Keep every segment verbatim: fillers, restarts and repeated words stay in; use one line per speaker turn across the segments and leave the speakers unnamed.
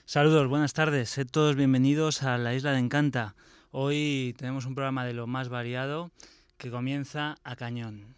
Saludos, buenas tardes, sed todos bienvenidos a la Isla de Encanta. Hoy tenemos un programa de lo más variado que comienza a cañón.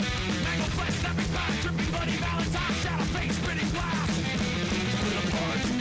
Dripping bloody Valentine, shadow face, spitting glass. Split apart.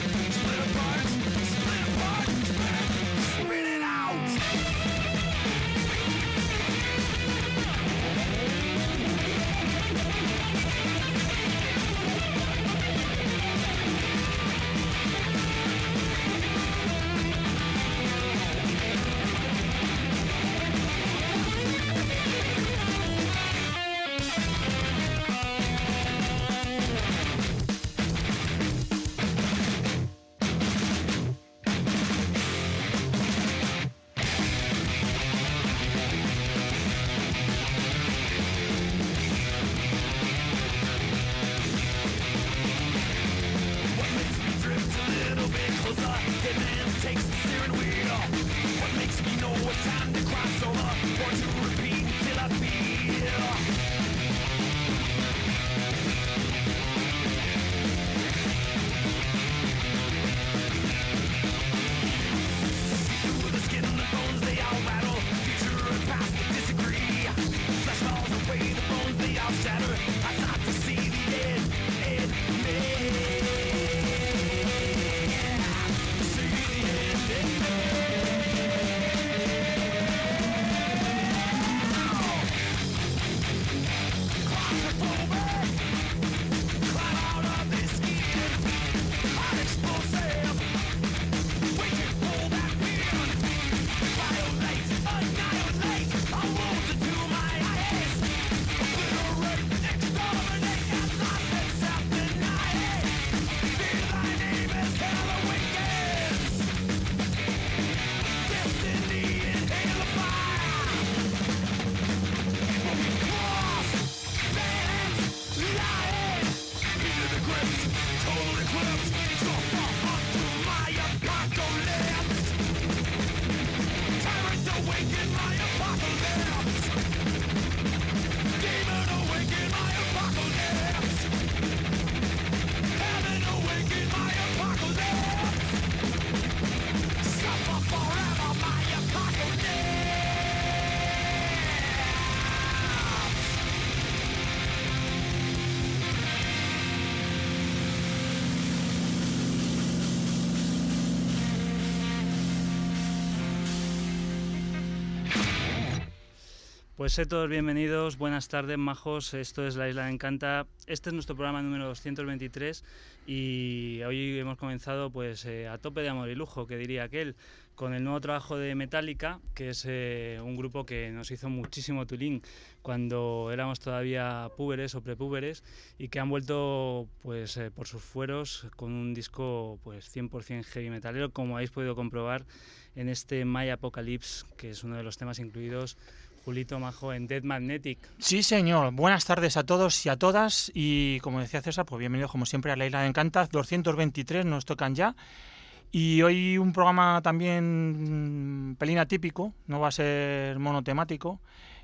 Pues sé todos bienvenidos, buenas tardes, majos. Esto es La Isla de Encanta. Este es nuestro programa número doscientos veintitrés y hoy hemos comenzado pues eh, a tope de amor y lujo, que diría aquel, con el nuevo trabajo de Metallica, que es eh, un grupo que nos hizo muchísimo tulín cuando éramos todavía púberes o prepúberes y que han vuelto pues eh, por sus fueros con un disco pues cien por ciento heavy metalero, como habéis podido comprobar en este My Apocalypse, que es uno de los temas incluidos, Julito, majo, en Dead Magnetic.
Sí, señor. Buenas tardes a todos y a todas. Y como decía César, pues bienvenidos como siempre a La Isla de Encanta. doscientos veintitrés nos tocan ya. Y hoy un programa también pelín atípico, no va a ser monotemático.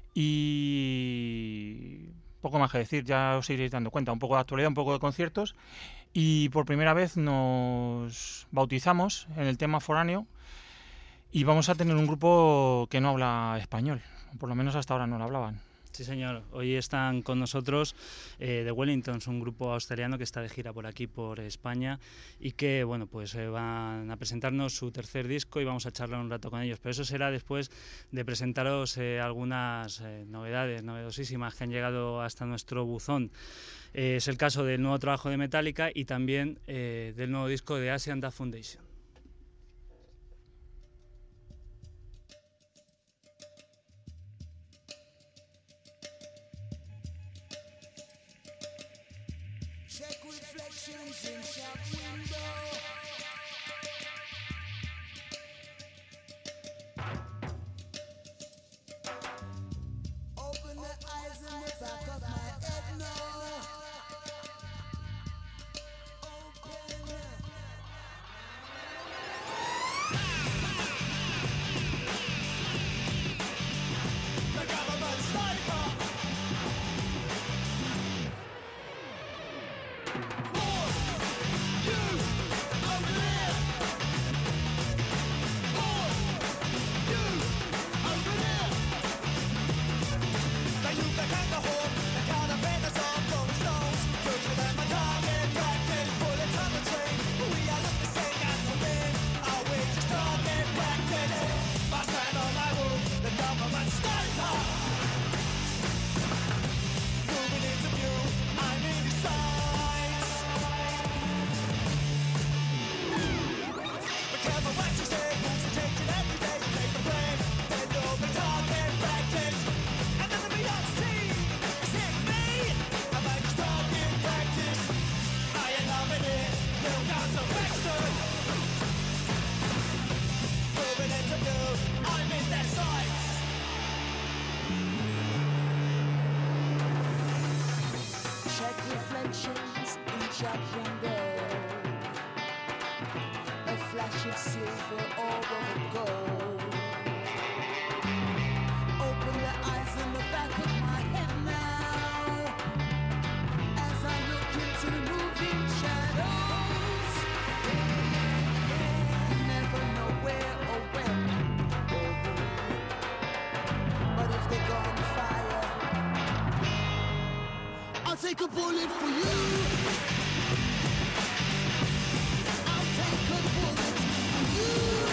Y poco más que decir, ya os iréis dando cuenta. Un poco de actualidad, un poco de conciertos. Y por primera vez nos bautizamos en el tema foráneo. Y vamos a tener un grupo que no habla español. Por lo menos hasta ahora no lo hablaban.
Sí, señor. Hoy están con nosotros eh, The Wellingtons, un grupo australiano que está de gira por aquí, por España, y que, bueno, pues eh, van a presentarnos su tercer disco y vamos a charlar un rato con ellos. Pero eso será después de presentaros eh, algunas eh, novedades, novedosísimas que han llegado hasta nuestro buzón. Eh, es el caso del nuevo trabajo de Metallica y también eh, del nuevo disco de Asian Dub Foundation.
Check reflections in shop window. Open the eyes in the back of my head now. Open the government sniper. Reflections in shop window, a flash of silver orb of gold. Open the eyes in the back of my head now, as I look into the moving shadows. You never know where or when, but if they go on fire, I'll take a bullet for you. I'll take a bullet for you.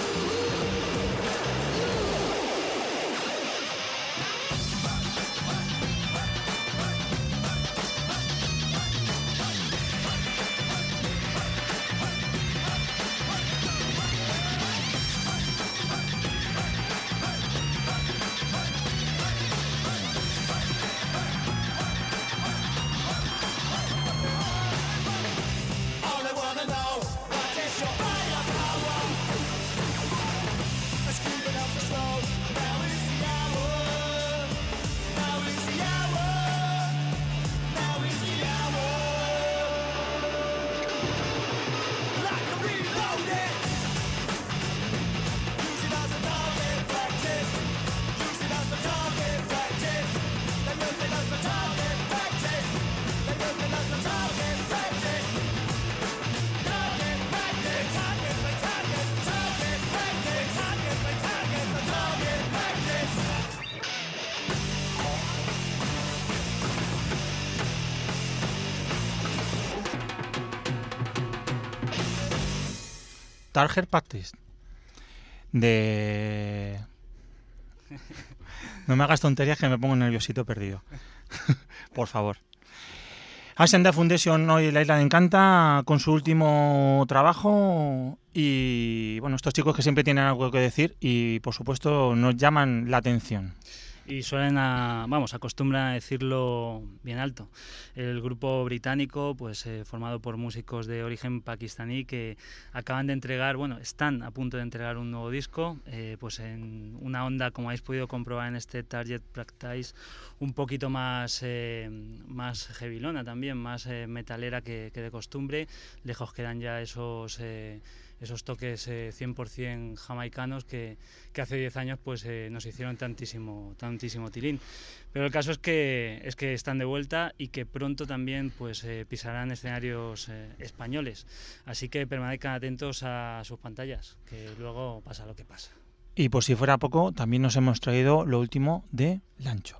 Target Practice de No me hagas tonterías que me pongo nerviosito perdido. Por favor. Ascenda Foundation hoy La Isla de Encanta con su último trabajo y bueno, estos chicos que siempre tienen algo que decir y por supuesto nos llaman la atención.
Y suelen, a, vamos, acostumbran a decirlo bien alto. El grupo británico, pues eh, formado por músicos de origen pakistaní que acaban de entregar, bueno, están a punto de entregar un nuevo disco, eh, pues en una onda, como habéis podido comprobar en este Target Practice, un poquito más, eh, más heavilona también, más eh, metalera que, que de costumbre. Lejos quedan ya esos... Eh, esos toques eh, cien por ciento jamaicanos que, que hace diez años pues eh, nos hicieron tantísimo tantísimo tilín. Pero el caso es que es que están de vuelta y que pronto también pues eh, pisarán escenarios eh, españoles. Así que permanezcan atentos a sus pantallas, que luego pasa lo que pasa.
Y por si fuera poco, también nos hemos traído lo último de Lancho.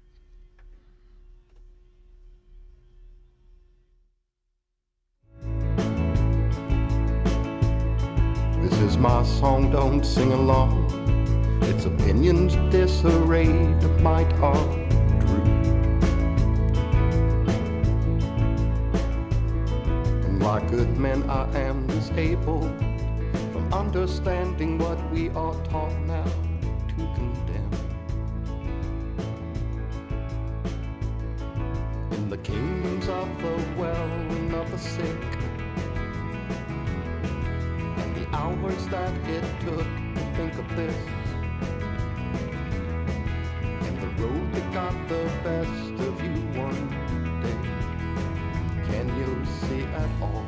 This is my song, don't sing along. Its opinions disarrayed, might are true. And like good men, I am disabled from understanding what we are taught now to condemn. In the kingdoms of the well and of the sick, hours that it took to think of this, and the road that got the best of you one day, can you see at all?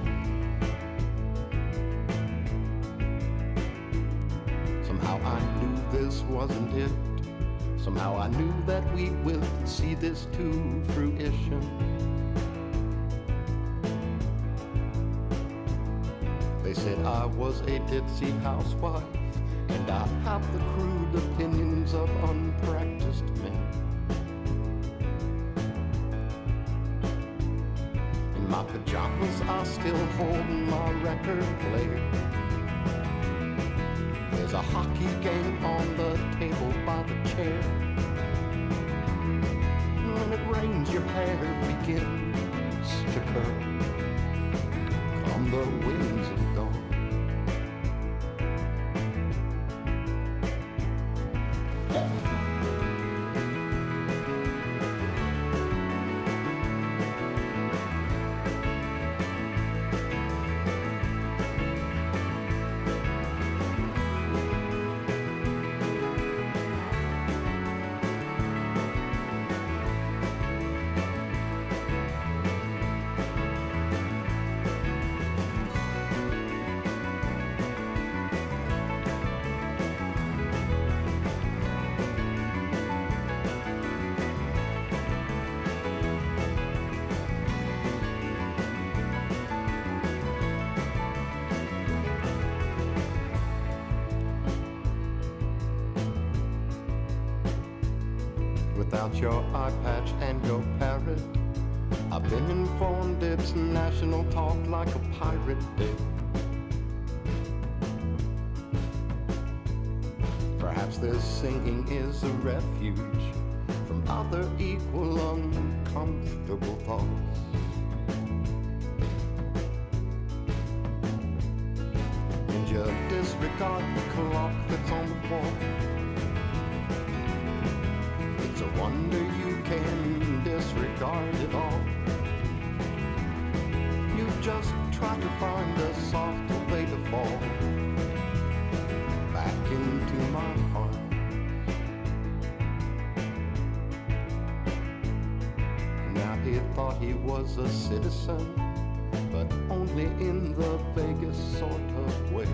Somehow I knew this wasn't it. Somehow I knew that we will see this to fruition. They said I was a ditzy housewife, and I have the crude opinions of unpracticed men. In my pajamas I still hold my record player. There's a hockey game on the table by the chair. When it rains your hair begins to curl. Come the winds of dawn. Without your eye patch and your parrot, I've been informed it's national talk like a pirate did. Perhaps this singing is a refuge from other equal uncomfortable thoughts. And you disregard the clock that's on the wall. It's a wonder you can disregard it all. You just try to find a softer way to fall back into my heart. Now he thought he was a citizen, but only in the vaguest sort of way.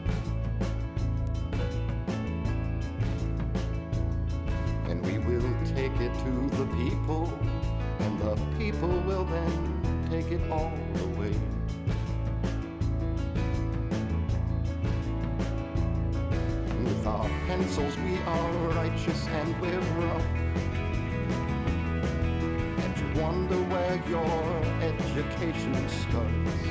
And we will take it to the people, and the people will then take it all away. With our pencils we are righteous and we're rough, and you wonder where your education starts.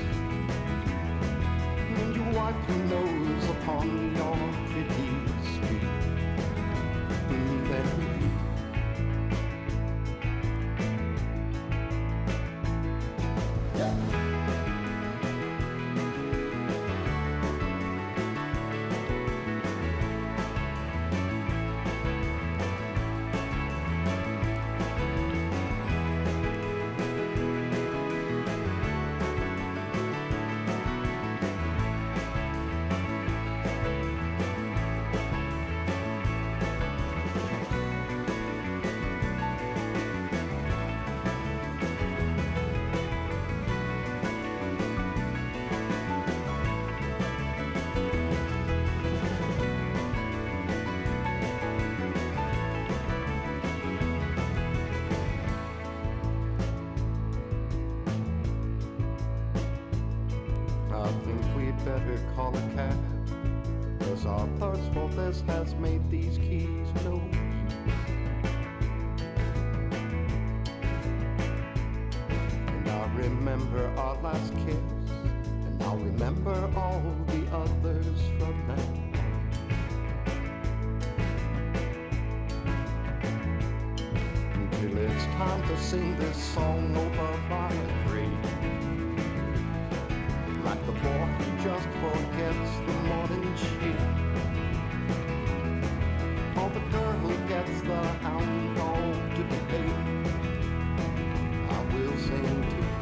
And you wipe your nose upon your pretty street, and then call a cab, 'cause our thirst for this has made these keys no use. And I remember our last kiss, and I'll remember all the others from now. Until it's time to sing this song over by a tree, like the boy who just forgets the morning sheep, or the girl who gets the hound dog to the bait. I will sing to you.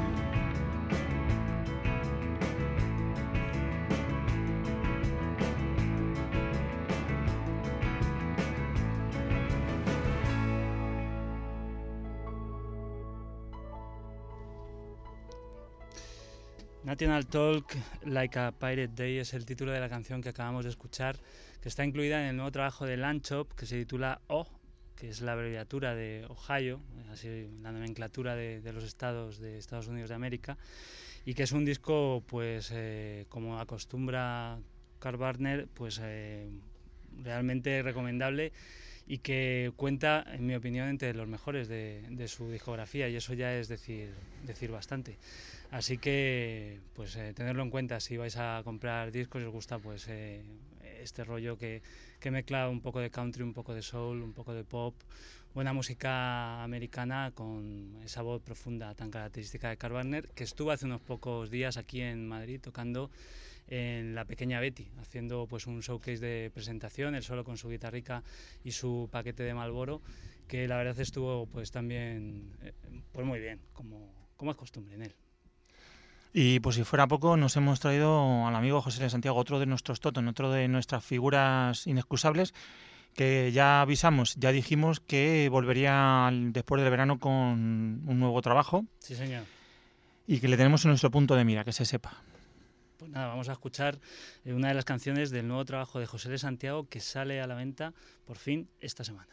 National Talk, Like a Pirate Day es el título de la canción que acabamos de escuchar, que está incluida en el nuevo trabajo de Landshop, que se titula O, que es la abreviatura de Ohio, así la nomenclatura de, de los estados de Estados Unidos de América, y que es un disco, pues eh, como acostumbra Carl Barner, pues eh, realmente recomendable, y que cuenta, en mi opinión, entre los mejores de, de su discografía, y eso ya es decir, decir bastante. Así que, pues eh, tenerlo en cuenta si vais a comprar discos y os gusta pues eh, este rollo que, que mezcla un poco de country, un poco de soul, un poco de pop, buena música americana con esa voz profunda tan característica de Carl Barner, que estuvo hace unos pocos días aquí en Madrid tocando en la Pequeña Betty, haciendo pues un showcase de presentación, él solo con su guitarrica y su paquete de Marlboro, que la verdad estuvo pues también eh, pues muy bien, como, como es costumbre en él.
Y pues si fuera poco, nos hemos traído al amigo José L. Santiago, otro de nuestros totem, otro de nuestras figuras inexcusables, que ya avisamos, ya dijimos que volvería después del verano con un nuevo trabajo.
Sí, señor.
Y que le tenemos en nuestro punto de mira, que se sepa.
Pues nada, vamos a escuchar una de las canciones del nuevo trabajo de José L. Santiago, que sale a la venta por fin esta semana.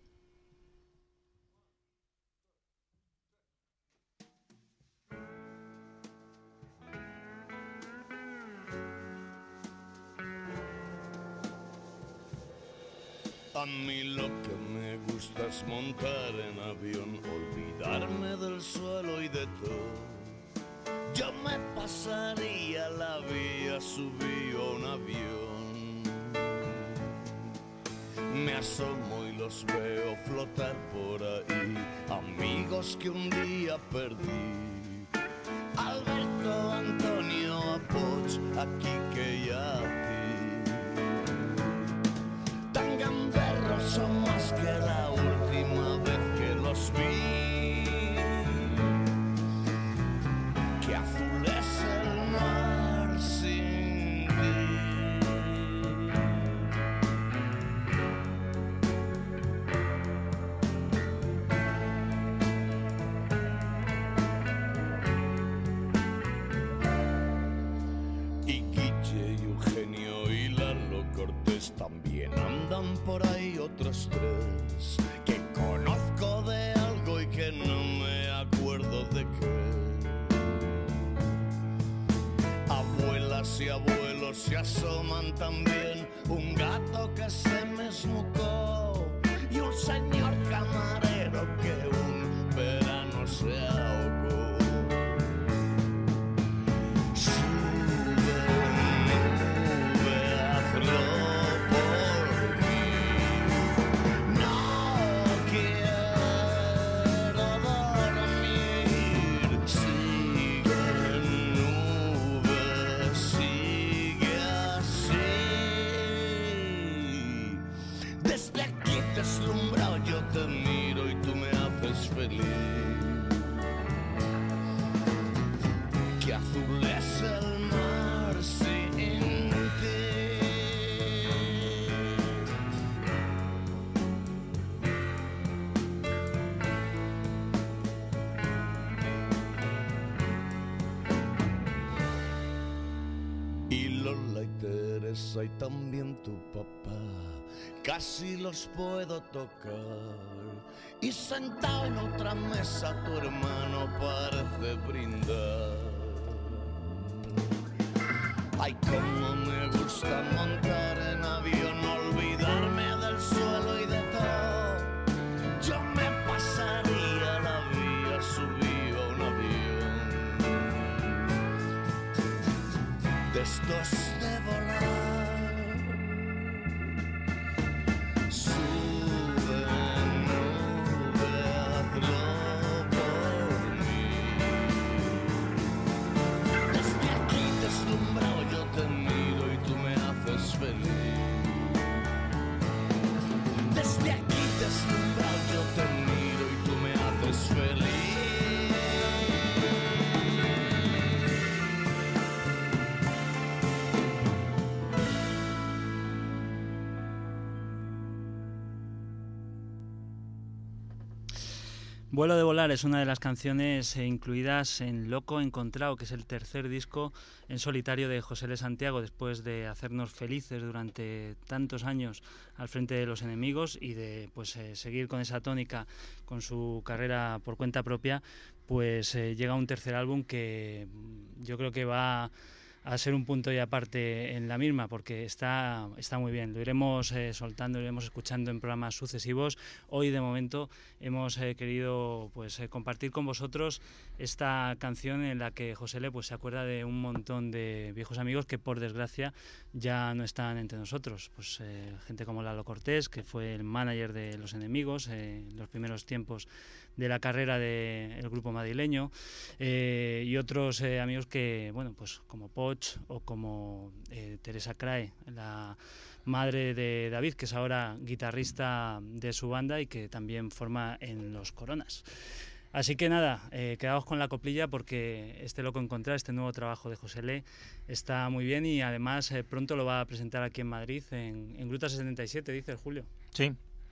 A mí lo que me gusta es montar en avión, olvidarme del suelo y de todo. Yo me pasaría la vía, subí a un avión. Me asomo y los veo flotar por ahí, amigos que un día perdí. Alberto, Antonio, Apoch, aquí que ya a ti. Tan gamberros son más que la última vez que los vi. Que azul es el mar sin ti. Y Guille y Eugenio y Lalo Cortés también andan por ahí otros tres que conozco de algo y que no me acuerdo de qué. Abuelas y abuelos se asoman también, un gato que se me esmucó y un señor camarero que un verano se ahogó. Sube, nube, hazlo por mí. No quiero dormir. Sigue, nube, sigue así. Desde aquí deslumbrado yo te miro y tú me haces feliz. Que azul es el mar sin ti. Y Lola y Teresa y también tu papá, casi los puedo tocar. Y sentado en otra mesa tu hermano parece brindar. Ay, cómo me gusta montar en avión, olvidarme del suelo y de todo. Yo me pasaría la vía, subí a un avión de estos de volar. Sube, nube, hazlo por mí. Desde aquí deslumbrado yo te miro y tú me haces feliz. Desde aquí deslumbrado yo te miro y tú me haces feliz.
Vuelo de volar es una de las canciones eh, incluidas en Loco Encontrao, que es el tercer disco en solitario de José L. Santiago, después de hacernos felices durante tantos años al frente de Los Enemigos y de pues eh, seguir con esa tónica con su carrera por cuenta propia. Pues eh, llega un tercer álbum que yo creo que va a ser un punto y aparte en la misma, porque está, está muy bien. Lo iremos eh, soltando, lo iremos escuchando en programas sucesivos. Hoy, de momento, hemos eh, querido pues, eh, compartir con vosotros esta canción en la que José L. pues, se acuerda de un montón de viejos amigos que, por desgracia, ya no están entre nosotros. Pues eh, gente como Lalo Cortés, que fue el manager de Los Enemigos eh, en los primeros tiempos de la carrera del grupo madrileño, eh, y otros eh, amigos que, bueno, pues como Poch o como eh, Teresa Crae, la madre de David, que es ahora guitarrista de su banda y que también forma en Los Coronas. Así que nada, eh, quedaos con la coplilla porque este Loco Encontrar, este nuevo trabajo de José L. está muy bien y además eh, pronto lo va a presentar aquí en Madrid, en, en Gruta setenta y siete, dice el Julio.
Sí.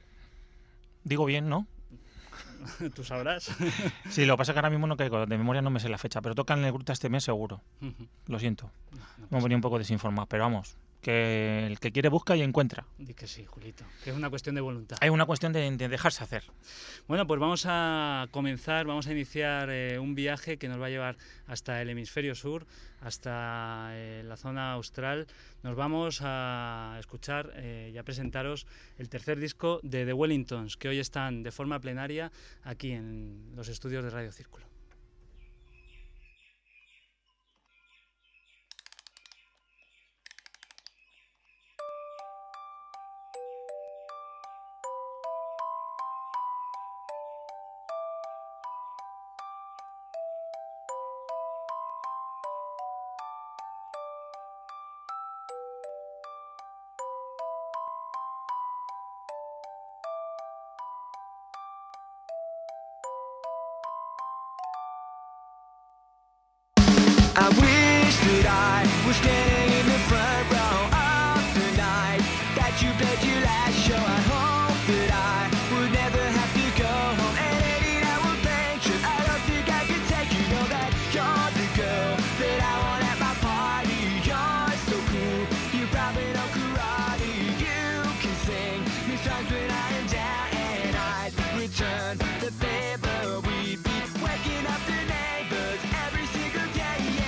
Digo bien, ¿no?
Tú sabrás.
Sí, lo que pasa es que ahora mismo no caigo, de memoria no me sé la fecha, pero tocan en el Gruta este mes seguro. Lo siento.
No, no
Me he venido un poco desinformado, pero vamos, que el que quiere busca y encuentra.
Di que sí, Julito, que es una cuestión de voluntad.
Hay una cuestión de, de dejarse hacer.
Bueno, pues vamos a comenzar, vamos a iniciar eh, un viaje que nos va a llevar hasta el hemisferio sur, hasta eh, la zona austral. Nos vamos a escuchar eh, y a presentaros el tercer disco de The Wellingtons, que hoy están de forma plenaria aquí en los estudios de Radio Círculo.
I wish that I was standing in the front row of the night that you played your last show. I hope that I would never have to go home and edit our pictures. I don't think I could take you. Know that you're the girl that I want at my party. You're so cool, you probably know karate. You can sing me songs when I am down and I'd return the favor. We'd be waking up the neighbors every single day.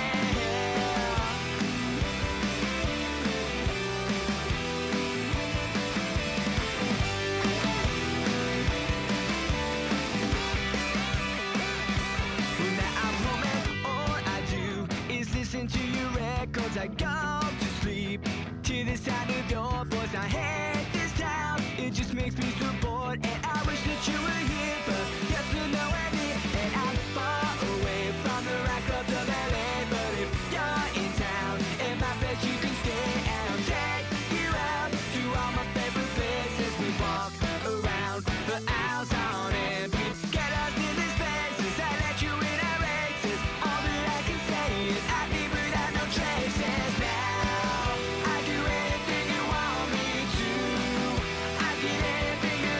To your records, I go to sleep to the sound of your voice. I hate this town, it just makes me so bored. And I wish that you were here, but you're still nowhere near. And I'm far away from the rock clubs of L A. But if you're in town, in my place you can stay. And I'll take you out to all my favorite places. We walk around the aisles on empty. Get us in these spaces, I let you in our races. All that I can say is I need traces now. I do anything you want me to. I get anything you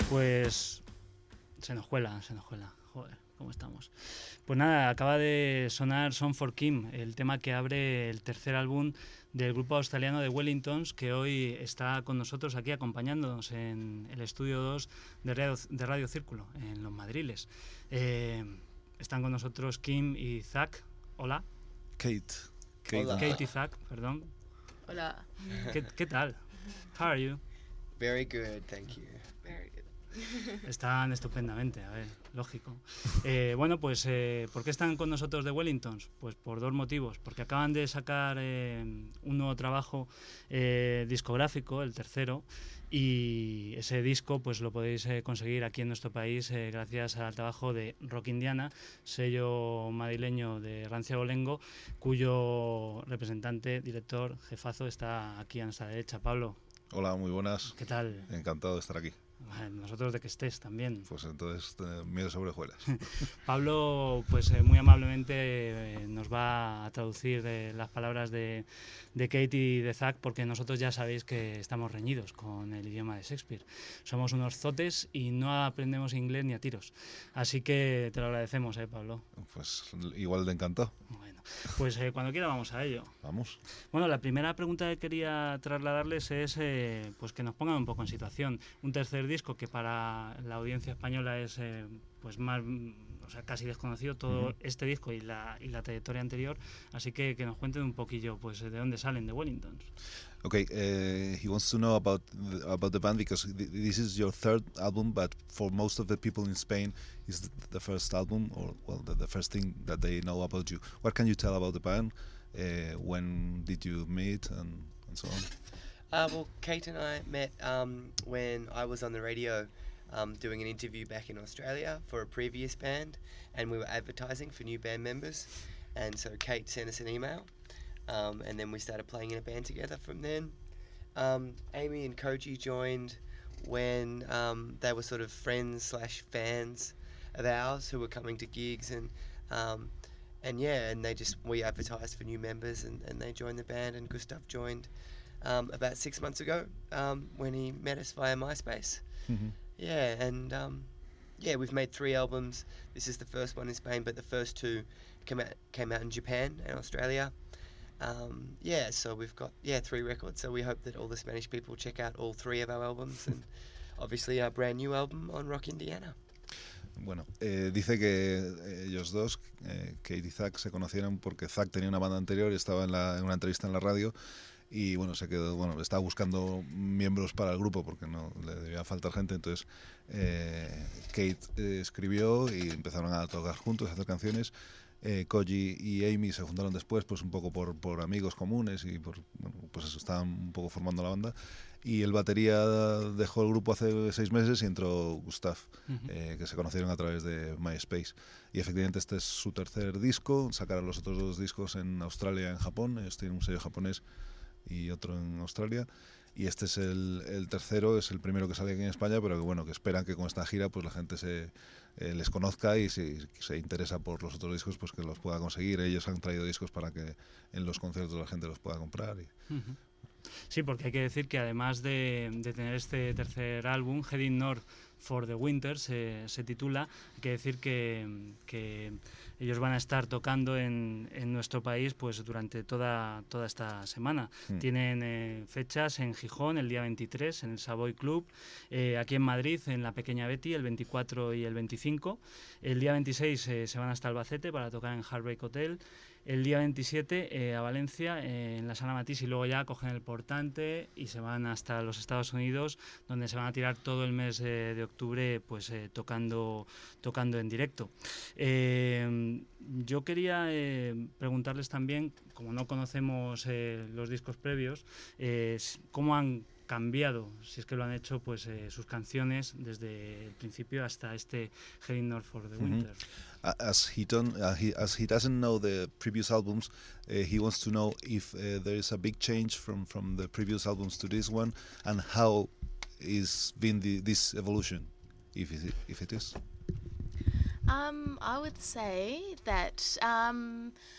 Pues se nos cuela, se nos cuela. Joder, ¿cómo estamos? Pues nada, acaba de sonar Song for Kim, el tema que abre el tercer álbum del grupo australiano de Wellingtons, que hoy está con nosotros aquí acompañándonos en el estudio dos de Radio, de Radio Círculo, en Los Madriles. Eh, están con nosotros Kim y Zach. Hola.
Kate. Kate,
Hola.
Kate y Zach, perdón.
Hola.
¿Qué, qué tal? How are you?
Very good, thank you.
Very good.
Están estupendamente, a ver, lógico. Eh, bueno, pues, eh, ¿por qué están con nosotros de Wellingtons? Pues por dos motivos. Porque acaban de sacar eh, un nuevo trabajo eh, discográfico, el tercero, y ese disco pues lo podéis eh, conseguir aquí en nuestro país eh, gracias al trabajo de Rock Indiana, sello madrileño de Rancia Bolengo, cuyo representante, director, jefazo está aquí a nuestra derecha. Pablo,
Hola, muy buenas.
¿qué tal?
Encantado de estar aquí.
Bueno, nosotros de que estés también.
Pues entonces, eh, miedo sobre hojuelas.
Pablo, pues eh, muy amablemente eh, nos va a traducir eh, las palabras de, de Kate y de Zach, porque nosotros ya sabéis que estamos reñidos con el idioma de Shakespeare. Somos unos zotes y no aprendemos inglés ni a tiros. Así que te lo agradecemos, eh, Pablo.
Pues igual de encantado.
Bueno, pues eh, cuando quiera vamos a ello.
Vamos.
Bueno, la primera pregunta que quería trasladarles es eh, pues que nos pongan un poco en situación. Un tercer disco que para la audiencia española es eh, pues más, o sea, casi desconocido, todo
Uh-huh.
este disco y la, y la trayectoria anterior. Así que que nos cuenten un poquillo pues de dónde salen, de Wellingtons.
Okay, uh, he wants to know about the, about the band because th- this is your third album, but for most of the people in Spain, is the, the first album, or well, the, the first thing that they know about you. What can you tell about the band? Uh, when did you meet, and, and so on?
Uh, well, Kate and I met um, when I was on the radio um, doing an interview back in Australia for a previous band, and we were advertising for new band members. And so Kate sent us an email, um, and then we started playing in a band together from then. Um, Amy and Koji joined when um, they were sort of friends slash fans of ours who were coming to gigs, and um, and yeah, and they just we advertised for new members, and, and they joined the band, and Gustav joined um, about six months ago um, when he met us via MySpace.
Mm-hmm.
Yeah, and um, yeah, we've made three albums. This is the first one in Spain, but the first two came out came out in Japan and Australia. Um, yeah, so we've got yeah three records. So we hope that all the Spanish people check out all three of our albums, and obviously our brand new album on Rock Indiana.
Bueno, eh, dice que eh, ellos dos, eh, Kate y Zach, se conocieron porque Zach tenía una banda anterior y estaba en, la, en una entrevista en la radio y bueno, se quedó, bueno, estaba buscando miembros para el grupo porque no le debía faltar gente, entonces eh, Kate eh, escribió y empezaron a tocar juntos, a hacer canciones. Eh, Koji y Amy se juntaron después, pues un poco por, por amigos comunes y por, bueno, pues eso, estaban un poco formando la banda. Y el batería dejó el grupo hace seis meses y entró Gustav, uh-huh. eh, que se conocieron a través de MySpace. Y efectivamente este es su tercer disco, sacaron los otros dos discos en Australia y en Japón, ellos tienen un sello japonés y otro en Australia. Y este es el, el tercero, es el primero que sale aquí en España, pero que bueno, que esperan que con esta gira pues la gente se eh, les conozca y si se interesa por los otros discos, pues que los pueda conseguir. Ellos han traído discos para que en los conciertos la gente los pueda comprar. Y...
Uh-huh. Sí, porque hay que decir que además de, de tener este tercer álbum, Heading North for the Winter se, se titula, hay que decir que, que ellos van a estar tocando en, en nuestro país pues durante toda, toda esta semana. Mm. Tienen eh, fechas en Gijón el día veintitrés en el Savoy Club, eh, aquí en Madrid en la Pequeña Betty el veinticuatro y el veinticinco. El día veintiséis eh, se van hasta Albacete para tocar en Heartbreak Hotel. El día veintisiete eh, a Valencia, eh, en la Sala Matís, y luego ya cogen el portante y se van hasta los Estados Unidos, donde se van a tirar todo el mes eh, de octubre pues eh, tocando, tocando en directo. Eh, yo quería eh, preguntarles también, como no conocemos eh, los discos previos, eh, cómo han cambiado, si es que lo han hecho, pues eh, sus canciones desde el principio hasta este Heading North for the Winter.
Mm-hmm. As he don't, uh, he, as he doesn't know the previous albums, uh, he wants to know if uh, there is a big change from, from the previous albums to this one, and how is been the, this evolution, if it, if it is.
Um, I would say that um,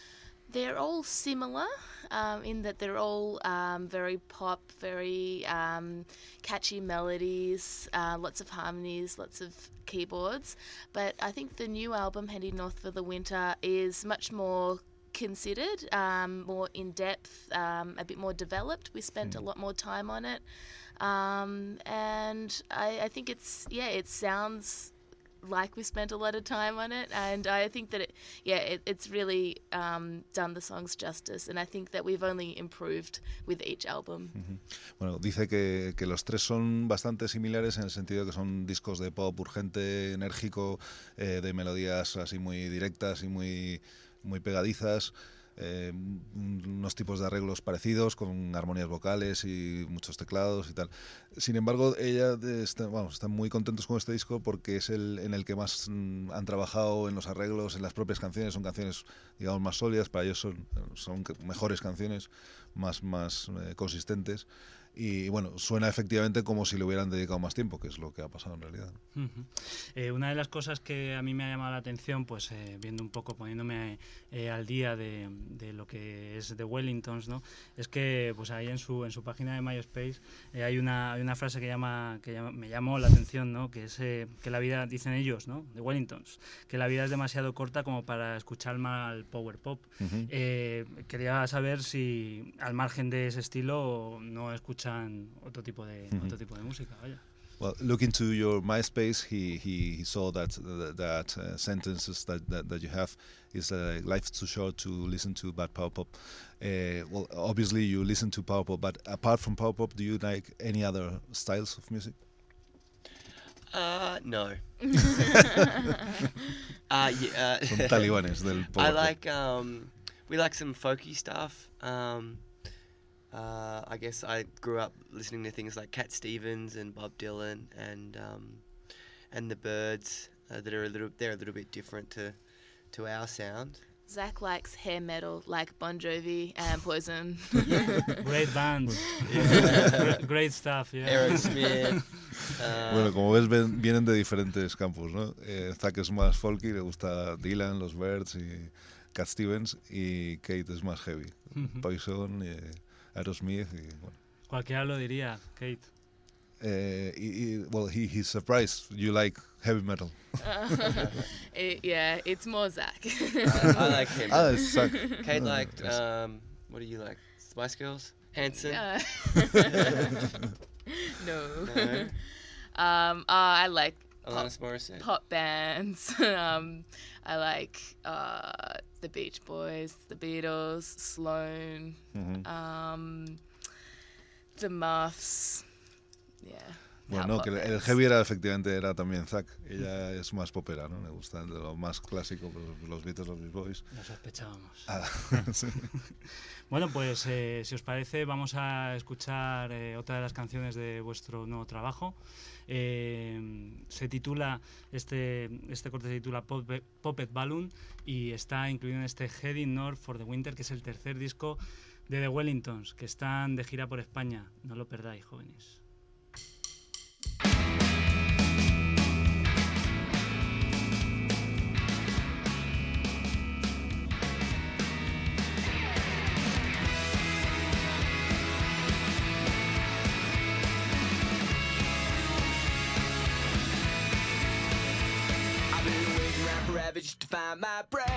They're all similar um, in that they're all um, very pop, very um, catchy melodies, uh, lots of harmonies, lots of keyboards. But I think the new album, Heading North for the Winter, is much more considered, um, more in depth, um, a bit more developed. We spent mm. a lot more time on it. Um, and I, I think it's, yeah, it sounds like we spent a lot of time on it, and I think that it, yeah, it, it's really um, done the songs justice, and I think that we've only improved with each album.
Uh-huh. Bueno, dice que, que los tres son bastante similares en el sentido de que son discos de pop urgente, enérgico, eh, de melodías así muy directas y muy, muy pegadizas. Eh, unos tipos de arreglos parecidos con armonías vocales y muchos teclados y tal. Sin embargo, ella está, bueno, están muy contentos con este disco porque es el en el que más mm, han trabajado en los arreglos, en las propias canciones. Son canciones, digamos, más sólidas, para ellos son, son mejores canciones, más, más eh, consistentes. Y bueno, suena efectivamente como si le hubieran dedicado más tiempo, que es lo que ha pasado en realidad.
Uh-huh. eh, una de las cosas que a mí me ha llamado la atención, pues eh, viendo un poco, poniéndome eh, al día de, de lo que es The Wellingtons, ¿no? Es que pues ahí en su en su página de MySpace eh, hay una hay una frase que llama que llama, me llamó la atención, ¿no? Que es eh, que la vida, dicen ellos, ¿no? The Wellingtons, que la vida es demasiado corta como para escuchar mal power pop. Uh-huh. eh, quería saber si al margen de ese estilo no escuchan otro tipo de mm-hmm. otro tipo de música, vaya.
Well, looking to your MySpace, he he, he saw that that, that uh, sentences that, that that you have is uh, life's too short to listen to bad power pop. Uh, well, obviously you listen to power pop, but apart from power pop, do you like any other styles of music?
Uh, no. uh, yeah, uh,
Son talibanes del power
I
pop.
like um, we like some folky stuff. Um, Uh, I guess I grew up listening to things like Cat Stevens and Bob Dylan and um, and the Byrds uh, that are a little they're a little bit different to to our sound.
Zach likes hair metal like Bon Jovi and Poison.
Great bands, yeah. Great stuff. Yeah.
Aerosmith. Uh,
bueno, como ves, ven, vienen de diferentes campos, ¿no? Eh, Zach es más folky, le gusta Dylan, los Byrds y Cat Stevens, y Kate es más heavy, uh-huh. Poison y Aerosmith y bueno.
Cualquiera lo diría, Kate.
Uh, he, he, well, he he's surprised you like heavy metal.
Uh, it, yeah, it's more Zach.
uh, I like him.
Ah, it's Zach.
Kate oh, liked. Yes. Um, what do you like? Spice Girls? Hanson?
Uh, no. no. Um, uh, I like
Alanis Morissette.
Pop bands. um, I like uh, the Beach Boys, the Beatles, Sloan, mm-hmm. um, the Muffs. Yeah.
Bueno, no, que el, el heavy era efectivamente era también Zach. Ella es más popera, ¿no? Le gusta de lo más clásico, pues, los Beatles, los Beach Boys.
Lo sospechábamos.
Ah, sí.
Bueno, pues eh, si os parece vamos a escuchar eh, otra de las canciones de vuestro nuevo trabajo. Eh, se titula, este, este corte se titula Puppet Balloon y está incluido en este Heading North for the Winter, que es el tercer disco de The Wellingtons, que están de gira por España. No lo perdáis, jóvenes.
Just to find my break.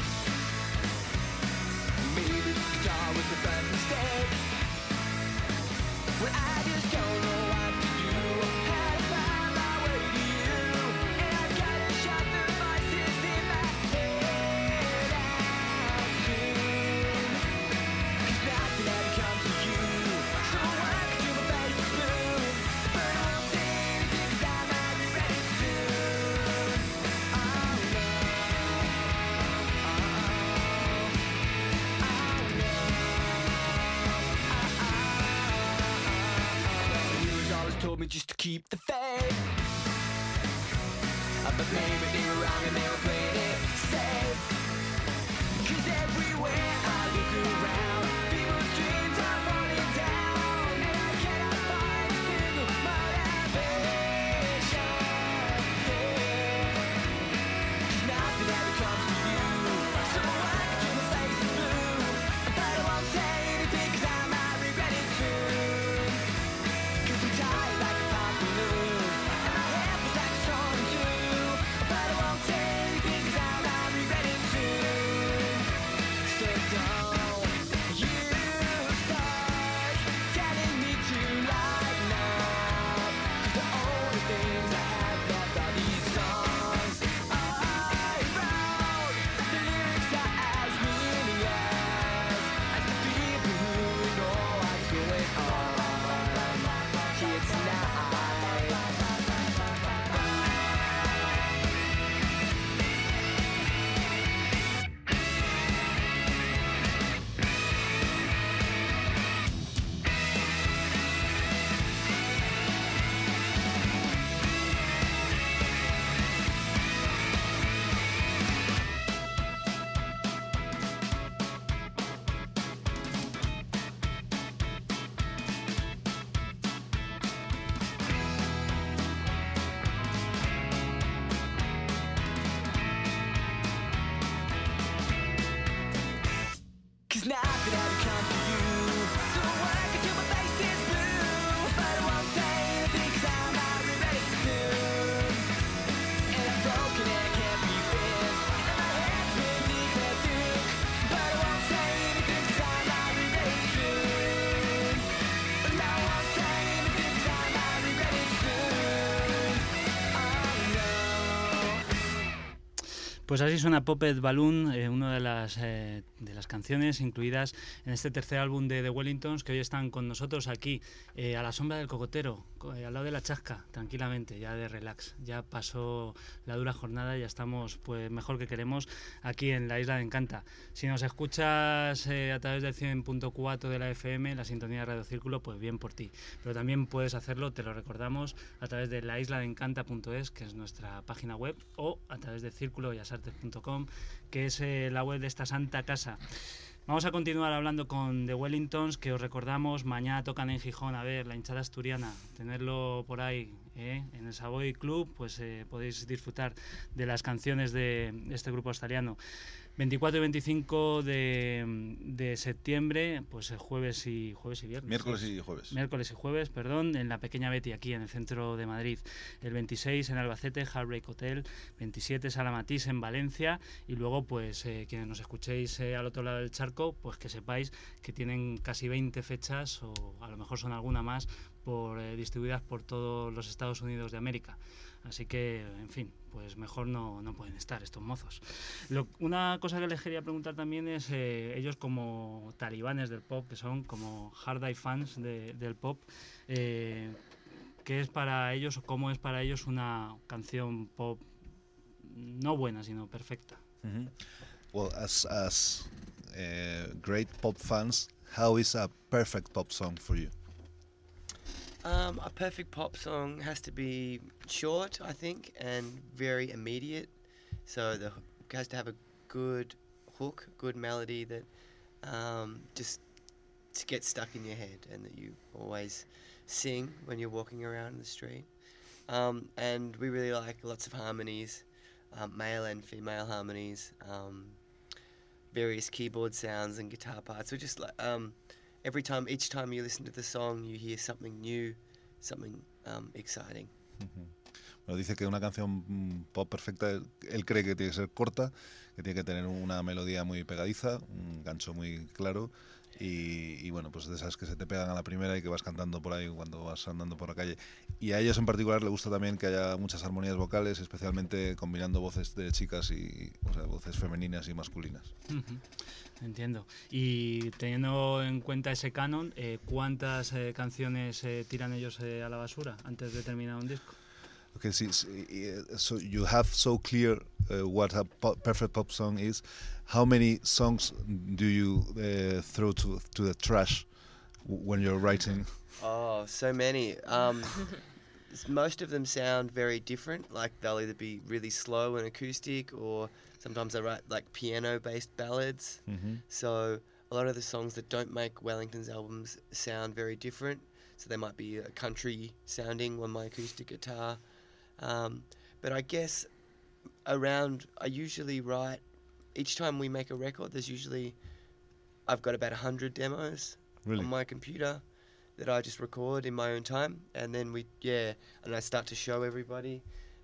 Maybe this guitar was the first mistake. When I just don't know what to do, how to find my way to you. And I gotta shut the voices in my head out soon. Cause nothing ever comes to you. So I can do my face is blue. But I won't say anything cause I might be ready soon. Oh no. Told me just to keep the faith, but maybe they were wrong and they were playing it safe. Cause everywhere I look around, people's dreams are falling down, and I cannot find a single motivation. Cause nothing ever comes to you, so I can do my face is blue. It's not that I come to you. So work until my face is blue. But I won't say anything 'cause I'm not ready soon. And I'm broken and I can't be fixed. And my head's really clear thick. But I won't say anything 'cause I'm not ready soon. But I won't say anything 'cause I'm not ready soon. Oh no.
Pues así suena Puppet Balloon, eh, una de las, eh, de las canciones incluidas en este tercer álbum de The Wellingtons, que hoy están con nosotros aquí, eh, a la sombra del cocotero, co- eh, al lado de la chasca, tranquilamente, ya de relax. Ya pasó la dura jornada y ya estamos pues mejor que queremos aquí en la Isla de Encanta. Si nos escuchas eh, a través del cien punto cuatro de la F M, la sintonía de Radio Círculo, pues bien por ti. Pero también puedes hacerlo, te lo recordamos, a través de la isla de encanta punto es, que es nuestra página web, o a través de círculo bellas artes punto com, que es eh, la web de esta santa casa. Vamos a continuar hablando con The Wellingtons, que os recordamos, mañana tocan en Gijón, a ver, la hinchada asturiana, tenerlo por ahí, ¿eh? En el Savoy Club, pues eh, podéis disfrutar de las canciones de este grupo australiano. veinticuatro y veinticinco de, de septiembre, pues el jueves y jueves y viernes.
Miércoles y jueves.
Miércoles y jueves, perdón, en la Pequeña Betty, aquí en el centro de Madrid. El veintiséis en Albacete, Heartbreak Hotel. veintisiete Salamatís en Valencia. Y luego, pues, eh, quienes nos escuchéis eh, al otro lado del charco, pues que sepáis que tienen casi veinte fechas, o a lo mejor son alguna más, por, eh, distribuidas por todos los Estados Unidos de América. Así que, en fin, pues mejor no, no pueden estar estos mozos. Lo, una cosa que les quería preguntar también es, eh, ellos como talibanes del pop, que son como hard eye fans de, del pop, eh, ¿qué es para ellos o cómo es para ellos una canción pop no buena, sino perfecta?
Mm-hmm. Well, as, as uh, great pop fans, how is a perfect pop song for you?
Um, a perfect pop song has to be short, I think, and very immediate. So the hook has to have a good hook, good melody that um, just gets stuck in your head and that you always sing when you're walking around the street. Um, and we really like lots of harmonies, um, male and female harmonies, um, various keyboard sounds and guitar parts. We just like um, every time, each time you listen to the song, you hear something new, something um, exciting.
Uh-huh. Bueno, dice que una canción mm, pop perfecta, él cree que tiene que ser corta, que tiene que tener una melodía muy pegadiza, un gancho muy claro y, y bueno, pues de esas que se te pegan a la primera y que vas cantando por ahí cuando vas andando por la calle. Y a ellos en particular le gusta también que haya muchas armonías vocales, especialmente combinando voces de chicas y, o sea, voces femeninas y masculinas.
Uh-huh. Entiendo. Y teniendo en cuenta ese canon, eh, ¿cuántas eh, canciones eh, tiran ellos eh, a la basura antes de terminar un disco?
Okay, so, so you have so clear uh, what a pop, perfect pop song is. How many songs do you uh, throw to to the trash when you're writing?
Oh, so many. Um, most of them sound very different. Like they'll either be really slow and acoustic, or sometimes I write like piano-based ballads.
Mm-hmm.
So a lot of the songs that don't make Wellington's albums sound very different. So they might be a country sounding on my acoustic guitar. Um, but I guess around, I usually write, each time we make a record, there's usually, I've got about one hundred demos
Really?
on my computer that I just record in my own time. And then we, yeah, and I start to show everybody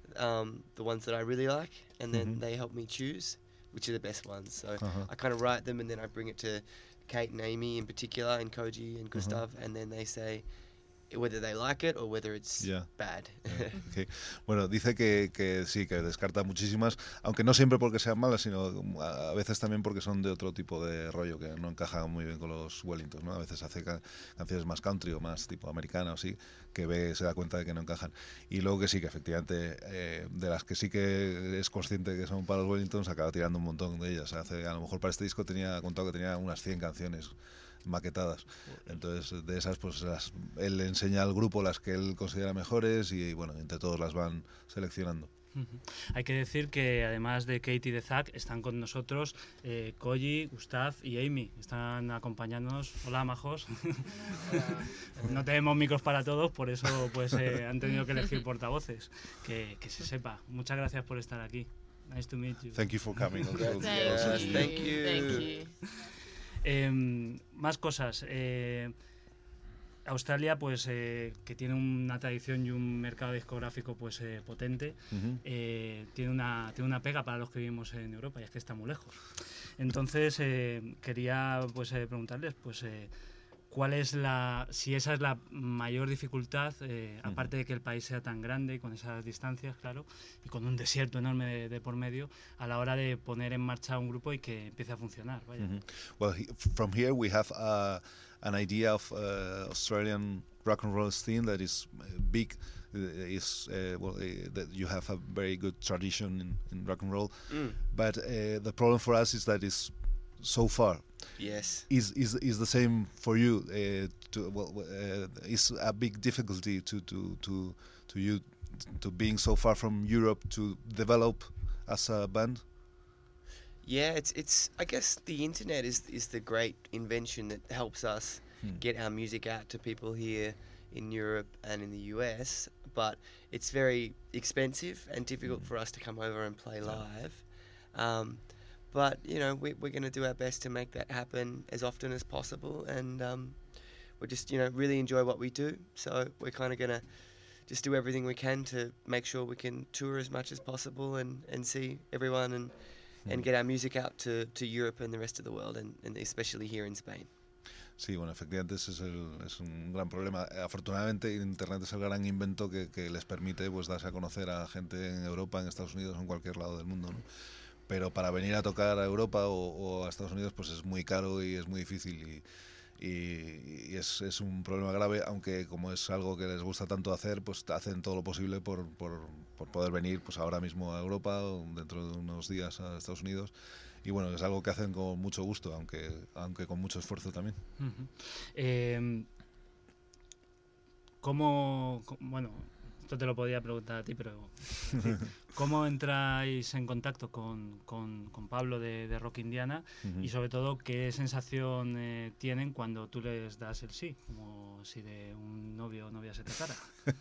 um, the ones that I really like. And then
Mhm.
they help me choose which are the best ones. So
Uh-huh.
I kind of write them and then I bring it to Kate and Amy in particular, and Koji and Gustav, and then they say whether they like it or whether it's
Yeah.
bad.
Okay. Bueno, dice que, que sí, que descarta muchísimas, aunque no siempre porque sean malas, sino a veces también porque son de otro tipo de rollo, que no encajan muy bien con los Wellingtons, ¿no? A veces hace ca- canciones más country o más tipo americana o así, que ve, se da cuenta de que no encajan. Y luego que sí, que efectivamente, eh, de las que sí que es consciente que son para los Wellingtons, acaba tirando un montón de ellas. Hace, a lo mejor para este disco tenía contado que tenía unas cien canciones maquetadas. Entonces, de esas, pues las, él le enseña al grupo las que él considera mejores y, bueno, entre todos las van seleccionando.
Uh-huh. Hay que decir que además de Kate y de Zach están con nosotros eh, Koji, Gustav y Amy. Están acompañándonos. Hola, majos. No tenemos micros para todos, por eso pues eh, han tenido que elegir portavoces. Que, que se sepa. Muchas gracias por estar aquí. Nice to meet you.
Thank you for coming. Also,
Thank
Thank
also-
you.
thank you.
Thank you.
Eh, más cosas. Eh, Australia, pues eh, que tiene una tradición y un mercado discográfico pues eh, potente,
Ujú.
eh, tiene una tiene una pega para los que vivimos en Europa, y es que está muy lejos. Entonces eh, quería pues eh, preguntarles pues eh, cuál es la si esa es la mayor dificultad, eh,
Ujú.
aparte de que el país sea tan grande y con esas distancias, claro, y con un desierto enorme de, de por medio, a la hora de poner en marcha un grupo y que empiece a funcionar. Vaya.
Mhm. Well, he, from here we have uh, an idea of uh, Australian rock and roll scene that is uh, big. Uh, is uh, well uh, that you have a very good tradition in, in rock and roll,
Mm.
but uh, the problem for us is that it's so far.
Yes.
Is is is the same for you? Uh, to well, uh, is a big difficulty to to to to you to being so far from Europe to develop as a band?
Yeah, it's it's. I guess the internet is is the great invention that helps us
Hmm.
get our music out to people here in Europe and in the U S. But it's very expensive and difficult
Mm.
for us to come over and play
Yeah.
live. Um, but you know, we, we're going to do our best to make that happen as often as possible, and um, we just you know really enjoy what we do. So we're kind of going to just do everything we can to make sure we can tour as much as possible and, and see everyone and and
Mm.
get our music out to, to Europe and the rest of the world, and, and especially here in Spain.
Sí, bueno, efectivamente ese es, el, es un gran problema. Afortunadamente Internet es el gran invento que, que les permite pues darse a conocer a gente en Europa, en Estados Unidos o en cualquier lado del mundo, ¿no? Pero para venir a tocar a Europa o, o a Estados Unidos pues es muy caro y es muy difícil y, y, y es, es un problema grave, aunque como es algo que les gusta tanto hacer, pues hacen todo lo posible por, por, por poder venir pues ahora mismo a Europa o dentro de unos días a Estados Unidos. Y bueno, es algo que hacen con mucho gusto, aunque, aunque con mucho esfuerzo también.
Ujú. Eh, ¿Cómo, co- bueno, esto te lo podía preguntar a ti, pero ¿cómo entráis en contacto con, con- con Pablo de, de Rock Indiana?
Ujú.
Y sobre todo, ¿qué sensación eh, tienen cuando tú les das el sí? Como si de un novio o novia se tratara.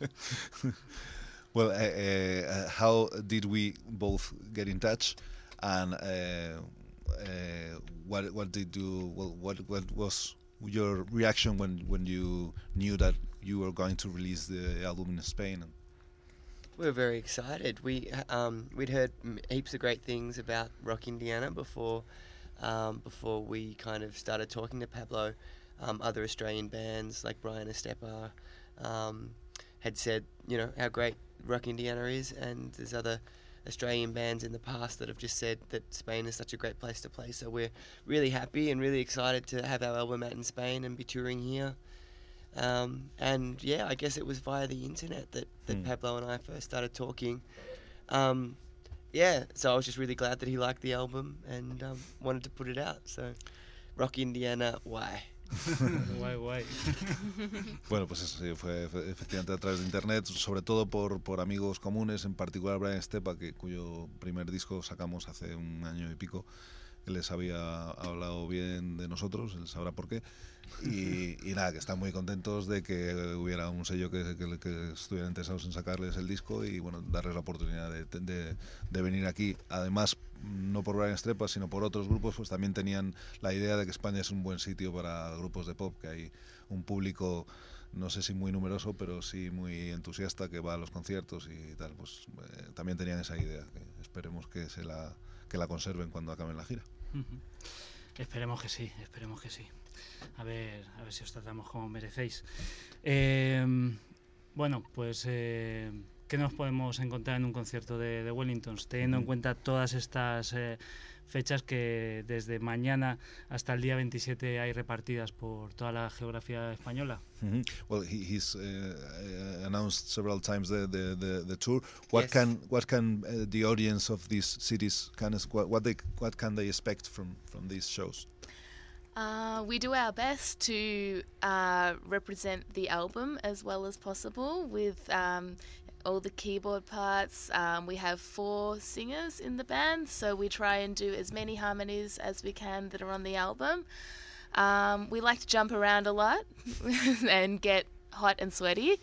Well, uh, uh, how did we both get in touch, and uh, uh, what what did you well what what was your reaction when when you knew that you were going to release the album in Spain?
We were very excited. We um, we'd heard m- heaps of great things about Rock Indiana before um, before we kind of started talking to Pablo. Um, other Australian bands like Brian Estepa um, had said, you know, how great Rock Indiana is, and there's other Australian bands in the past that have just said that Spain is such a great place to play. So we're really happy and really excited to have our album out in Spain and be touring here. Um, and yeah, I guess it was via the internet that, that
Hmm.
Pablo and I first started talking. Um, yeah, so I was just really glad that he liked the album and um, wanted to put it out. So, Rock Indiana, why?
Guay, guay.
Bueno, pues eso sí, fue fue efectivamente a través de internet, sobre todo por, por amigos comunes, en particular Brian Estepa, que, cuyo primer disco sacamos hace un año y pico. Él les había hablado bien de nosotros, él sabrá por qué. Y, y nada, que están muy contentos de que hubiera un sello que, que, que estuvieran interesados en sacarles el disco y bueno, darles la oportunidad de, de, de venir aquí. Además, no por Brian Estepa, sino por otros grupos, pues también tenían la idea de que España es un buen sitio para grupos de pop, que hay un público, no sé si muy numeroso, pero sí muy entusiasta, que va a los conciertos y tal. Pues eh, también tenían esa idea, que esperemos que, se la, que la conserven cuando acaben la gira.
Ujú. Esperemos que sí, esperemos que sí. A ver, a ver si os tratamos como merecéis. Eh, bueno, pues eh, ¿qué nos podemos encontrar en un concierto de, de Wellingtons? Teniendo en
Ujú.
cuenta todas estas eh, fechas que desde mañana hasta el día veintisiete hay repartidas por toda la geografía española.
Mm-hmm. Well, he, he's uh, uh, announced several times the the, the, the tour. What
Yes.
can what can uh, the audience of these cities can es- what what they what can they expect from from these shows?
Uh, we do our best to uh, represent the album as well as possible with um, all the keyboard parts. Um, we have four singers in the band, so we try and do as many harmonies as we can that are on the album. Um, we like to jump around a lot and get hot and sweaty.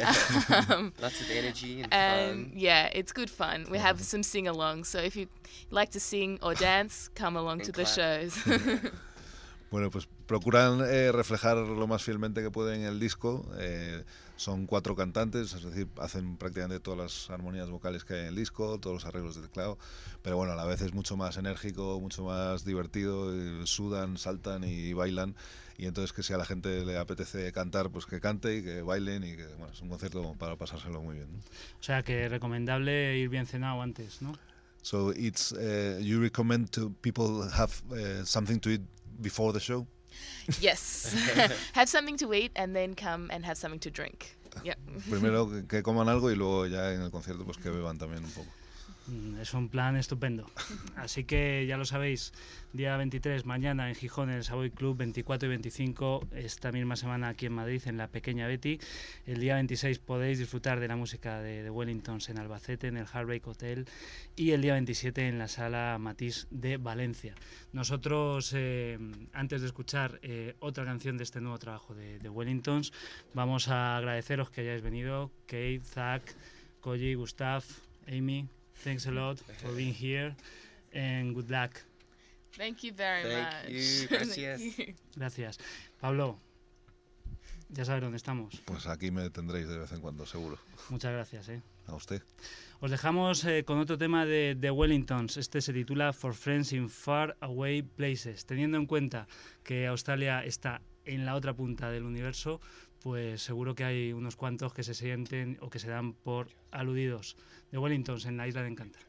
um,
Lots of energy and,
and
fun.
yeah, it's good fun. We have some sing-alongs, so if you like to sing or dance, come along
And
to the
clap.
shows.
Bueno, pues procuran eh, reflejar lo más fielmente que pueden el disco. Eh, son cuatro cantantes, es decir, hacen prácticamente todas las armonías vocales que hay en el disco, todos los arreglos de teclado, pero bueno, a la vez es mucho más enérgico, mucho más divertido, eh, sudan, saltan y bailan, y entonces que si a la gente le apetece cantar, pues que cante y que bailen, y que bueno, es un concierto para pasárselo muy bien, ¿no?
O sea que recomendable ir bien cenado antes, ¿no?
So it's uh, you recommend to people have uh, something to eat before the show?
Yes. Have something to eat and then come and have something to drink. Yep.
Primero que, que coman algo y luego ya en el concierto pues que beban también un poco.
Es un plan estupendo. Así que ya lo sabéis, día veintitrés, mañana en Gijón, en el Savoy Club, veinticuatro y veinticinco, esta misma semana aquí en Madrid, en la Pequeña Betty. El día veintiséis podéis disfrutar de la música de, de Wellingtons en Albacete, en el Heartbreak Hotel, y el día veintisiete en la Sala Matisse de Valencia. Nosotros, eh, antes de escuchar eh, otra canción de este nuevo trabajo de, de Wellingtons, vamos a agradeceros que hayáis venido, Kate, Zach, Koji, Gustav, Amy. Thanks a lot for being here and good luck.
Thank you very
Thank
much.
you, gracias.
Thank you.
Gracias. Pablo, ya sabes dónde estamos.
Pues aquí me tendréis de vez en cuando, seguro.
Muchas gracias. ¿eh?
A usted.
Os dejamos eh, con otro tema de, de Wellingtons. Este se titula For Friends in Far Away Places. Teniendo en cuenta que Australia está en la otra punta del universo, pues seguro que hay unos cuantos que se sienten o que se dan por aludidos. De Wellingtons en la Isla de Encanta.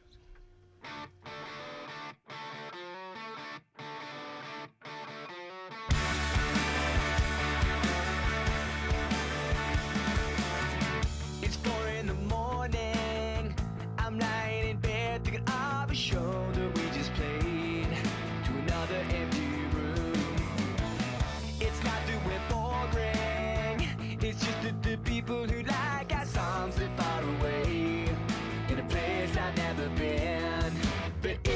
It's four in the morning. I'm lying in bed thinking of a show that we just played to another empty room. It's not that we're boring, it's just that the people who like our songs live far away in a place I've never been. But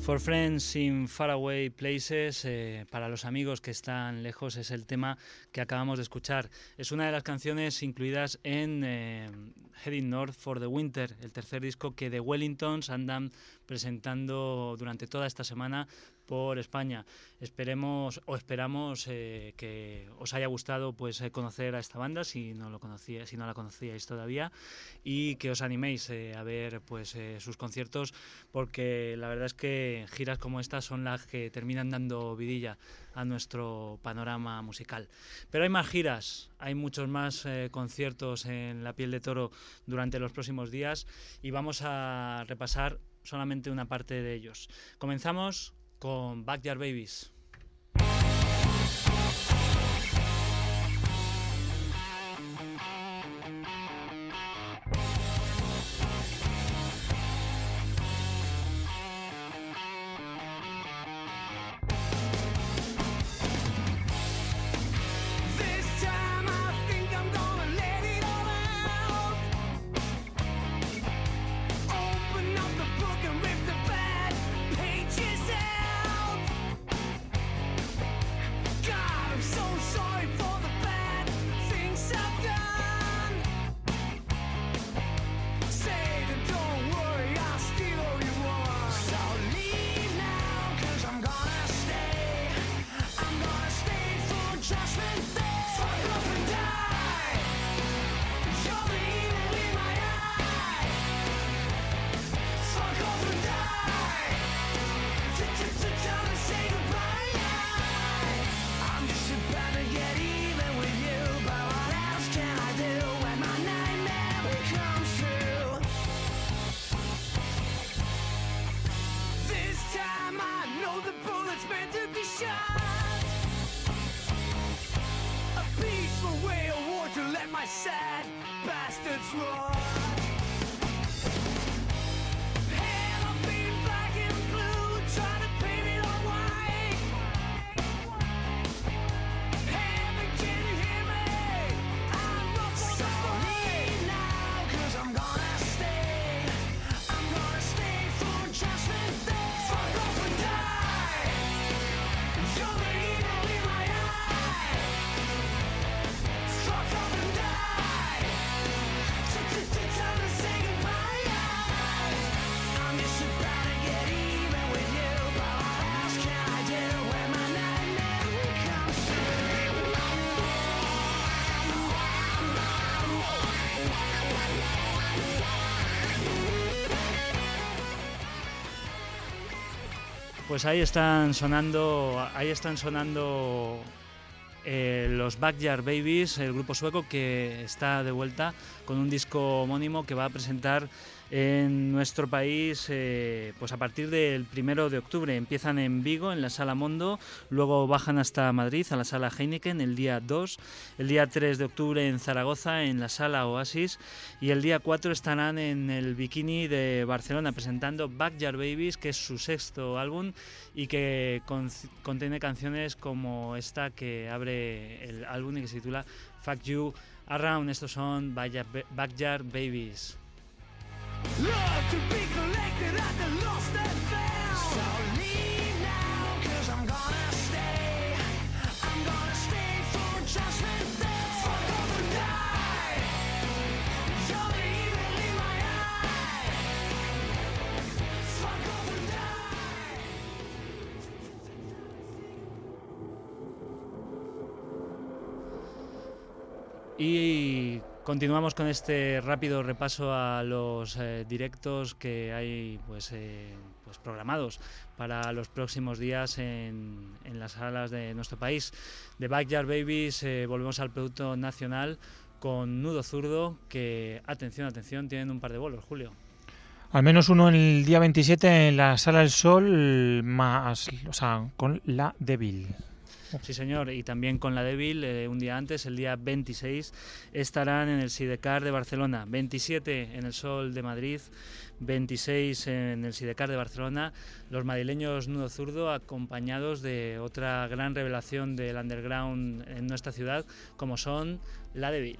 For Friends in Faraway Places, eh, para los amigos que están lejos, es el tema que acabamos de escuchar. Es una de las canciones incluidas en eh, Heading North for the Winter, el tercer disco que The Wellingtons andan presentando durante toda esta semana por España. Esperemos o esperamos eh, que os haya gustado pues eh, conocer a esta banda si no lo conocía, si no la conocíais todavía, y que os animéis eh, a ver pues eh, sus conciertos, porque la verdad es que giras como estas son las que terminan dando vidilla a nuestro panorama musical. Pero hay más giras, hay muchos más eh, conciertos en La Piel de Toro durante los próximos días y vamos a repasar solamente una parte de ellos. Comenzamos con Backyard Babies. Pues ahí están sonando, ahí están sonando eh, los Backyard Babies, el grupo sueco que está de vuelta con un disco homónimo que va a presentar en nuestro país eh, pues a partir del primero de octubre. Empiezan en Vigo, en la Sala Mondo, luego bajan hasta Madrid, a la Sala Heineken, el día dos, el día tres de octubre en Zaragoza, en la Sala Oasis, y el día cuatro estarán en el Bikini de Barcelona presentando Backyard Babies, que es su sexto álbum y que con, contiene canciones como esta que abre el álbum y que se titula Fuck You Around. Estos son Backyard Babies.
Love to be collected at the lost and found. So leave now, cause I'm gonna stay. I'm gonna stay for judgment day. Fuck off and die. You're the evil in my eye. Fuck off and
die. Y continuamos con este rápido repaso a los eh, directos que hay pues, eh, pues programados para los próximos días en, en las salas de nuestro país. De Backyard Babies eh, volvemos al producto nacional con Nudo Zurdo, que, atención, atención, tienen un par de bolos, Julio.
Al menos uno el día veintisiete en la Sala del Sol, más, o sea, con La Débil.
Sí, señor, y también con La Débil, eh, un día antes, el día veintiséis, estarán en el Sidecar de Barcelona, veintisiete en el Sol de Madrid, veintiséis en el Sidecar de Barcelona, los madrileños Nudo Zurdo, acompañados de otra gran revelación del underground en nuestra ciudad, como son La Débil.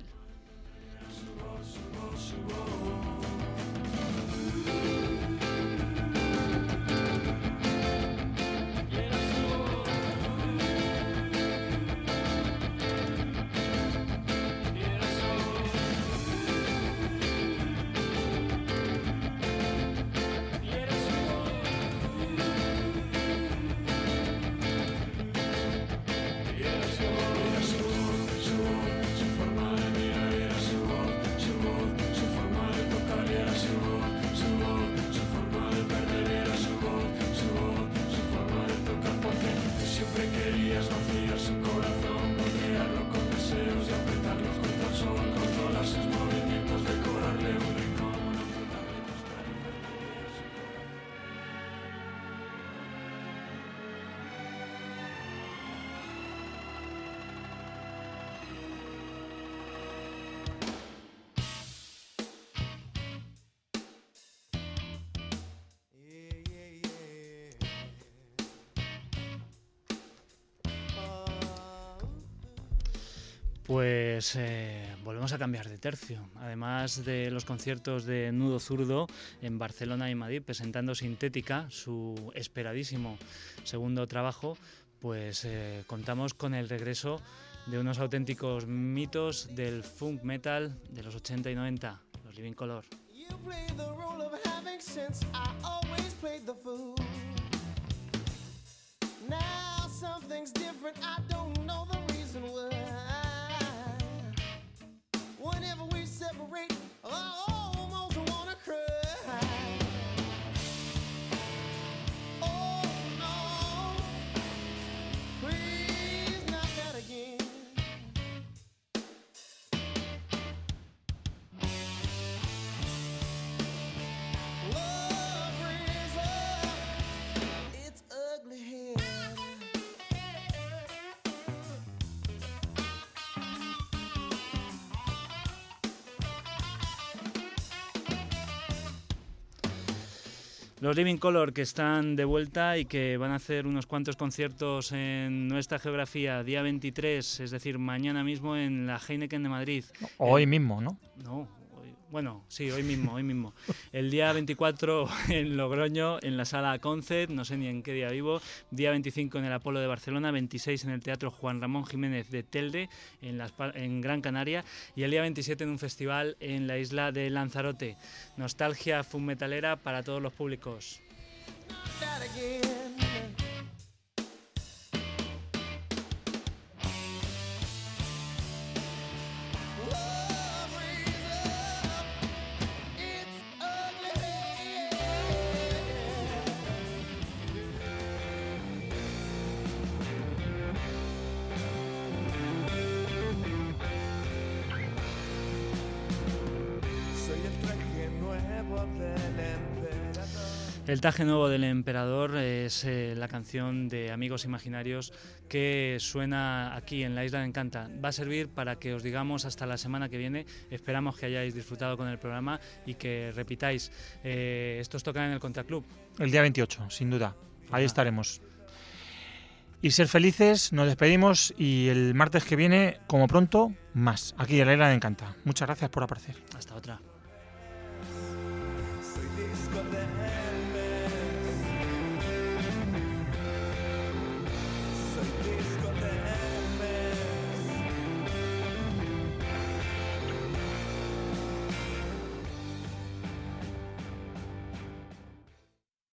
Pues eh, volvemos a cambiar de tercio. Además de los conciertos de Nudo Zurdo en Barcelona y Madrid, presentando Sintética, su esperadísimo segundo trabajo, pues eh, contamos con el regreso de unos auténticos mitos del funk metal de los ochenta y noventa, los Living Colour.
You played the role of having sense, I always played the fool. Now something's different, I don't know the reason why. Whenever we separate, I almost wanna cry. Oh no, please not that again. Love brings up its ugly head.
Los Living Colour, que están de vuelta y que van a hacer unos cuantos conciertos en nuestra geografía, día veintitrés, es decir, mañana mismo en la Heineken de Madrid.
Hoy
El-
mismo, ¿no?
No, hoy- bueno, sí, hoy mismo, hoy mismo. El día veinticuatro en Logroño, en la sala Concert, no sé ni en qué día vivo. Día veinticinco en el Apolo de Barcelona, veintiséis en el Teatro Juan Ramón Jiménez de Telde, en, las, Pa- en Gran Canaria. Y el día veintisiete en un festival en la isla de Lanzarote. Nostalgia funk metalera para todos los públicos.
That again. Love brings up its ugly head. Soy el traje nuevo del emperador.
El traje nuevo del emperador es eh, la canción de Amigos Imaginarios que suena aquí en la Isla de Encanta. Va a servir para que os digamos hasta la semana que viene. Esperamos que hayáis disfrutado con el programa y que repitáis. Eh, estos tocan en el Contraclub.
El día veintiocho, sin duda. Ahí
Ah.
estaremos. Y ser felices, nos despedimos y el martes que viene, como pronto, más. Aquí en la Isla de Encanta. Muchas gracias por aparecer.
Hasta otra.